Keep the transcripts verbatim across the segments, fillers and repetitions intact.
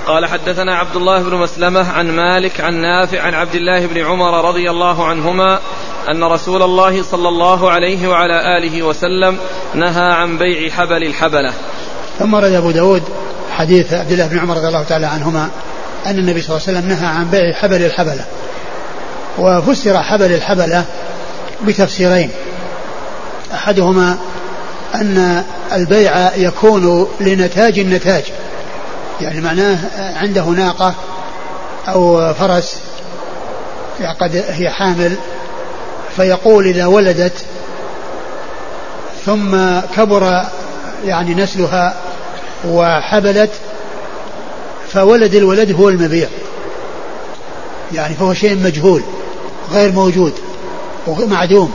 قال حدثنا عبد الله بن مسلمة عن مالك عن نافع عن عبد الله بن عمر رضي الله عنهما أن رسول الله صلى الله عليه وعلى آله وسلم نهى عن بيع حبل الحبلة. ثم ورد أبو داود حديث عبد الله بن عمر رضي الله تعالى عنهما أن النبي صلى الله عليه وسلم نهى عن بيع حبل الحبلة. وفسر حبل الحبلة بتفسيرين، أحدهما أن البيع يكون لنتاج النتاج، يعني معناه عنده ناقة أو فرس قد هي حامل، فيقول إذا ولدت ثم كبر يعني نسلها وحبلت فولد الولد هو المبيع، يعني فهو شيء مجهول غير موجود ومعدوم.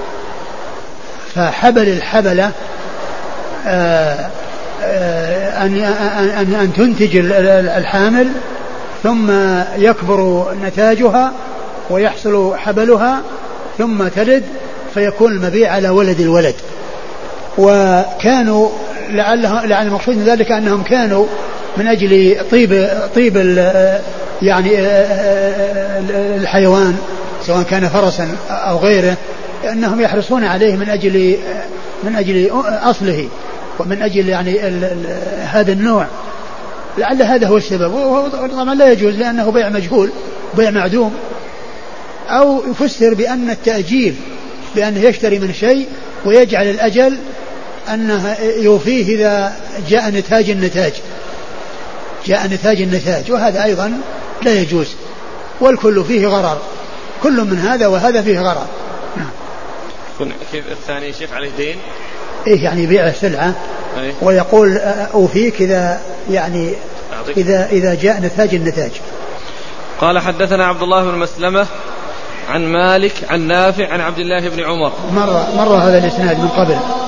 فحبل الحبلة آآ آآ أن, أن, أن تنتج الحامل ثم يكبر نتاجها ويحصل حبلها ثم تلد فيكون المبيع على ولد الولد. وكانوا لعله لعل المقصود من ذلك أنهم كانوا من أجل طيب طيب يعني الحيوان سواء كان فرسا أو غيره، أنهم يحرصون عليه من أجل من أجل أصله ومن أجل يعني ال ال هذا النوع، لعل هذا هو السبب. وطبعا لا يجوز لأنه بيع مجهول بيع معدوم. أو يفسر بأن التأجيل بأنه يشتري من شيء ويجعل الأجل أنه يوفيه إذا جاء نتاج النتاج جاء نتاج النتاج وهذا أيضا لا يجوز، والكل فيه غرر، كل من هذا وهذا فيه غرر. كيف الثاني شيخ عليه دين؟ إيه يعني يبيع السلعة أيه؟ ويقول أوفيك إذا يعني إذا إذا جاء نتاج النتاج. قال حدثنا عبد الله بن مسلمة عن مالك عن نافع عن عبد الله بن عمر. مر مر هذا الإسناد من قبل.